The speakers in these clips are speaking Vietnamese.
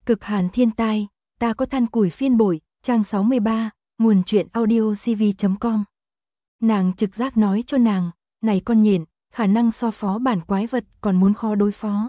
Cực hàn thiên tai, ta có than củi phiên bội, trang 63, nguồn truyện audio cv.com. Nàng trực giác nói cho nàng, này con nhện, khả năng so phó bản quái vật còn muốn khó đối phó.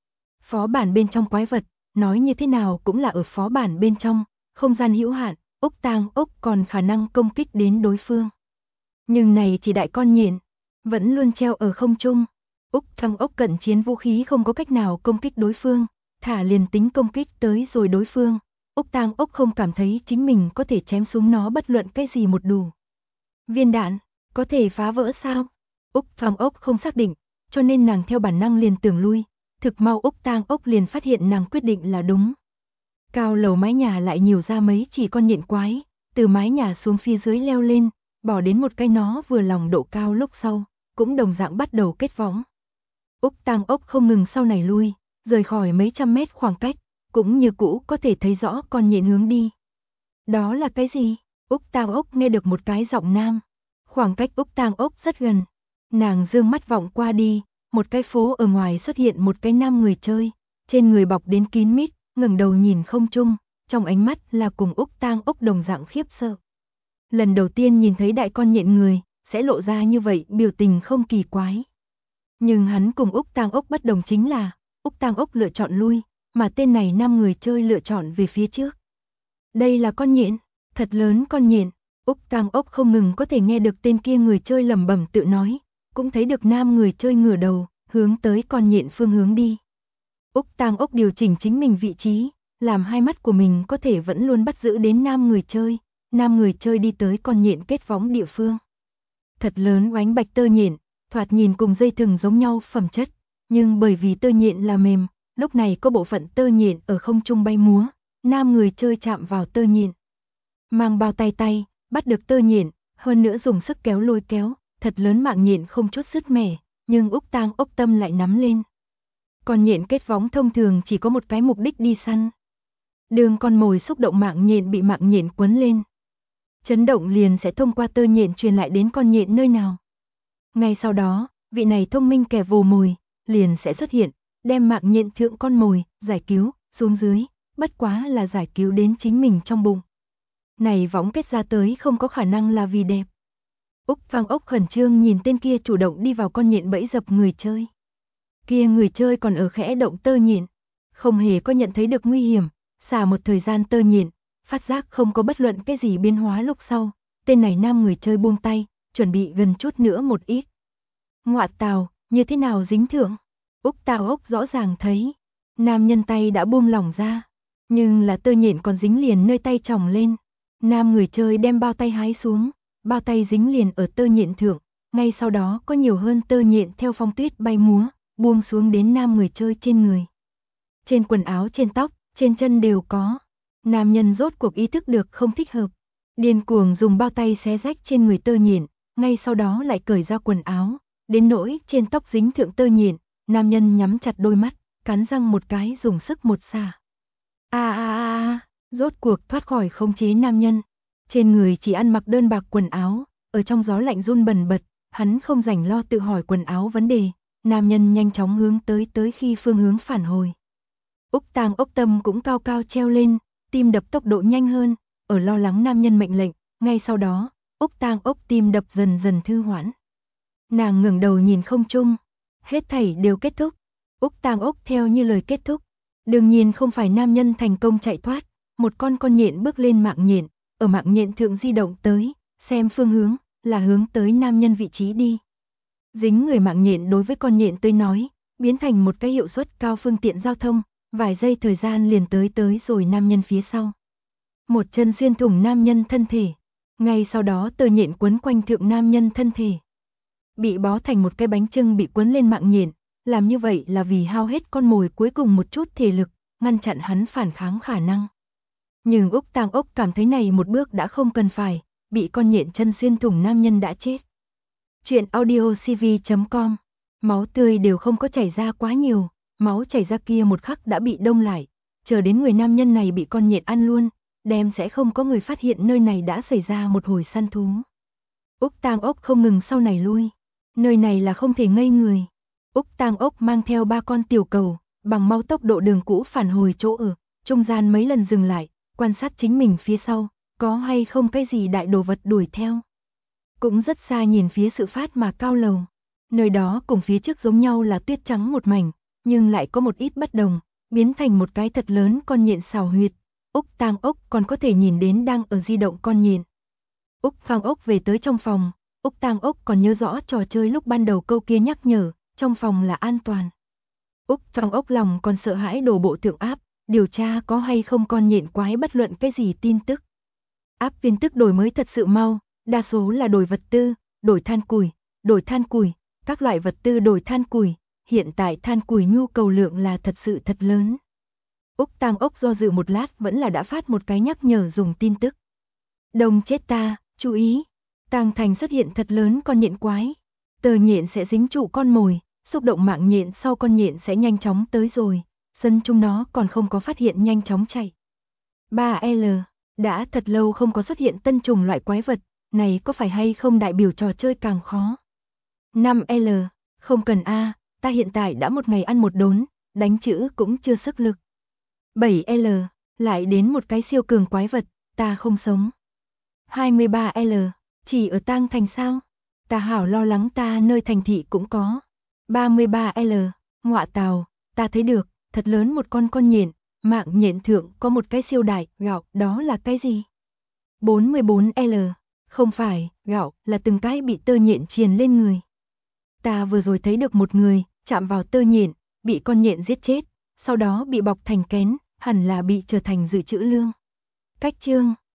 Phó bản bên trong quái vật, nói như thế nào cũng là ở phó bản bên trong, không gian hữu hạn, ốc tang ốc còn khả năng công kích đến đối phương. Nhưng này chỉ đại con nhện, vẫn luôn treo ở không trung. Ốc thăng ốc cận chiến vũ khí không có cách nào công kích đối phương, thả liền tính công kích tới rồi đối phương. Ốc tang ốc không cảm thấy chính mình có thể chém xuống nó bất luận cái gì một đủ. Viên đạn, có thể phá vỡ sao? Ốc thăng ốc không xác định, cho nên nàng theo bản năng liền tưởng lui. Thực mau ốc tang ốc liền phát hiện nàng quyết định là đúng. Cao lầu mái nhà lại nhiều ra mấy chỉ con nhện quái, từ mái nhà xuống phía dưới leo lên, bỏ đến một cái nó vừa lòng độ cao lúc sau, cũng đồng dạng bắt đầu kết võng. Ốc tang ốc không ngừng sau này lui, rời khỏi mấy trăm mét khoảng cách, cũng như cũ có thể thấy rõ con nhện hướng đi. Đó là cái gì? Ốc tang ốc nghe được một cái giọng nam. Khoảng cách ốc tang ốc rất gần. Nàng dương mắt vọng qua đi, một cái phố ở ngoài xuất hiện một cái nam người chơi, trên người bọc đến kín mít, ngẩng đầu nhìn không trung, trong ánh mắt là cùng ốc tang ốc đồng dạng khiếp sợ. Lần đầu tiên nhìn thấy đại con nhện người, sẽ lộ ra như vậy biểu tình không kỳ quái. Nhưng hắn cùng ốc tang ốc bất đồng chính là, ốc tang ốc lựa chọn lui, mà tên này nam người chơi lựa chọn về phía trước. Đây là con nhện, thật lớn con nhện. Ốc tang ốc không ngừng có thể nghe được tên kia người chơi lẩm bẩm tự nói, cũng thấy được nam người chơi ngửa đầu, hướng tới con nhện phương hướng đi. Ốc tang ốc điều chỉnh chính mình vị trí, làm hai mắt của mình có thể vẫn luôn bắt giữ đến nam người chơi đi tới con nhện kết võng địa phương. Thật lớn oánh bạch tơ nhện, thoạt nhìn cùng dây thừng giống nhau phẩm chất, nhưng bởi vì tơ nhện là mềm, lúc này có bộ phận tơ nhện ở không trung bay múa, nam người chơi chạm vào tơ nhện. Mang bao tay, bắt được tơ nhện, hơn nữa dùng sức kéo lôi kéo, thật lớn mạng nhện không chút sứt mẻ, nhưng ốc tang ốc tâm lại nắm lên. Con nhện kết võng thông thường chỉ có một cái mục đích đi săn. Đường con mồi xúc động mạng nhện bị mạng nhện quấn lên. Chấn động liền sẽ thông qua tơ nhện truyền lại đến con nhện nơi nào. Ngay sau đó, vị này thông minh kẻ vồ mồi, liền sẽ xuất hiện, đem mạng nhện thượng con mồi, giải cứu, xuống dưới, bất quá là giải cứu đến chính mình trong bụng. Này võng kết ra tới không có khả năng là vì đẹp. Úc Vang ốc khẩn trương nhìn tên kia chủ động đi vào con nhện bẫy dập người chơi. Kia người chơi còn ở khẽ động tơ nhện, không hề có nhận thấy được nguy hiểm, xả một thời gian tơ nhện, phát giác không có bất luận cái gì biến hóa lúc sau, tên này nam người chơi buông tay, chuẩn bị gần chút nữa một ít. Ngoạ tào, như thế nào dính thượng? Úc Tào ốc rõ ràng thấy, nam nhân tay đã buông lỏng ra, nhưng là tơ nhện còn dính liền nơi tay tròng lên. Nam người chơi đem bao tay hái xuống, bao tay dính liền ở tơ nhện thượng, ngay sau đó có nhiều hơn tơ nhện theo phong tuyết bay múa, buông xuống đến nam người chơi trên người. Trên quần áo, trên tóc, trên chân đều có. Nam nhân rốt cuộc ý thức được không thích hợp, điên cuồng dùng bao tay xé rách trên người tơ nhện, ngay sau đó lại cởi ra quần áo, đến nỗi trên tóc dính thượng tơ nhện, nam nhân nhắm chặt đôi mắt, cắn răng một cái dùng sức một xả. Rốt cuộc thoát khỏi khống chế nam nhân. Trên người chỉ ăn mặc đơn bạc quần áo, ở trong gió lạnh run bần bật, hắn không rảnh lo tự hỏi quần áo vấn đề, nam nhân nhanh chóng hướng tới khi phương hướng phản hồi. Úc Tang ốc tâm cũng cao cao treo lên, tim đập tốc độ nhanh hơn, ở lo lắng nam nhân mệnh lệnh, ngay sau đó, Úc Tang ốc tim đập dần dần thư hoãn. Nàng ngẩng đầu nhìn không trung, hết thảy đều kết thúc. Úc Tang ốc theo như lời kết thúc, đương nhiên không phải nam nhân thành công chạy thoát, một con nhện bước lên mạng nhện, ở mạng nhện thượng di động tới, xem phương hướng, là hướng tới nam nhân vị trí đi. Dính người mạng nhện đối với con nhện tới nói, biến thành một cái hiệu suất cao phương tiện giao thông, vài giây thời gian liền tới rồi nam nhân phía sau. Một chân xuyên thủng nam nhân thân thể, ngay sau đó tơ nhện quấn quanh thượng nam nhân thân thể. Bị bó thành một cái bánh chưng bị quấn lên mạng nhện, làm như vậy là vì hao hết con mồi cuối cùng một chút thể lực, ngăn chặn hắn phản kháng khả năng. Nhưng Úc Tang ốc cảm thấy này một bước đã không cần phải, bị con nhện chân xuyên thủng nam nhân đã chết. Chuyện audio cv.com, máu tươi đều không có chảy ra quá nhiều, máu chảy ra kia một khắc đã bị đông lại, chờ đến người nam nhân này bị con nhện ăn luôn, đem sẽ không có người phát hiện nơi này đã xảy ra một hồi săn thú. Úc Tang ốc không ngừng sau này lui, nơi này là không thể ngây người. Úc Tang ốc mang theo 3 con tiểu cầu, bằng mau tốc độ đường cũ phản hồi chỗ ở, trung gian mấy lần dừng lại, quan sát chính mình phía sau, có hay không cái gì đại đồ vật đuổi theo. Cũng rất xa nhìn phía sự phát mà cao lầu, nơi đó cùng phía trước giống nhau là tuyết trắng một mảnh, nhưng lại có một ít bất đồng, biến thành một cái thật lớn con nhện xào huyệt. Úc Tang Ốc còn có thể nhìn đến đang ở di động con nhện. Úc Phang Ốc về tới trong phòng, Úc Tang Ốc còn nhớ rõ trò chơi lúc ban đầu câu kia nhắc nhở, trong phòng là an toàn. Úc Phang Ốc lòng còn sợ hãi đổ bộ thượng áp, điều tra có hay không con nhện quái bất luận cái gì tin tức. Áp tin tức đổi mới thật sự mau, đa số là đổi vật tư, đổi than củi, các loại vật tư đổi than củi, hiện tại than củi nhu cầu lượng là thật sự thật lớn. Úc Tang Ốc do dự một lát vẫn là đã phát một cái nhắc nhở dùng tin tức. Đông chết ta, chú ý, Tang Thành xuất hiện thật lớn con nhện quái. Tờ nhện sẽ dính trụ con mồi, xúc động mạng nhện sau con nhện sẽ nhanh chóng tới rồi, sân chúng nó còn không có phát hiện nhanh chóng chạy. 3L, đã thật lâu không có xuất hiện tân trùng loại quái vật, này có phải hay không đại biểu trò chơi càng khó. 5L, không cần a, ta hiện tại đã một ngày ăn một đốn, đánh chữ cũng chưa sức lực. 7L, lại đến một cái siêu cường quái vật, ta không sống. 23L, chỉ ở Tang Thành sao? Ta hảo lo lắng ta nơi thành thị cũng có. 33L, ngọa tào, ta thấy được, thật lớn một con nhện, mạng nhện thượng có một cái siêu đại gạo, đó là cái gì? 44L, không phải, gạo là từng cái bị tơ nhện triền lên người. Ta vừa rồi thấy được một người, chạm vào tơ nhện, bị con nhện giết chết, sau đó bị bọc thành kén, hẳn là bị trở thành dự trữ lương. Cách chương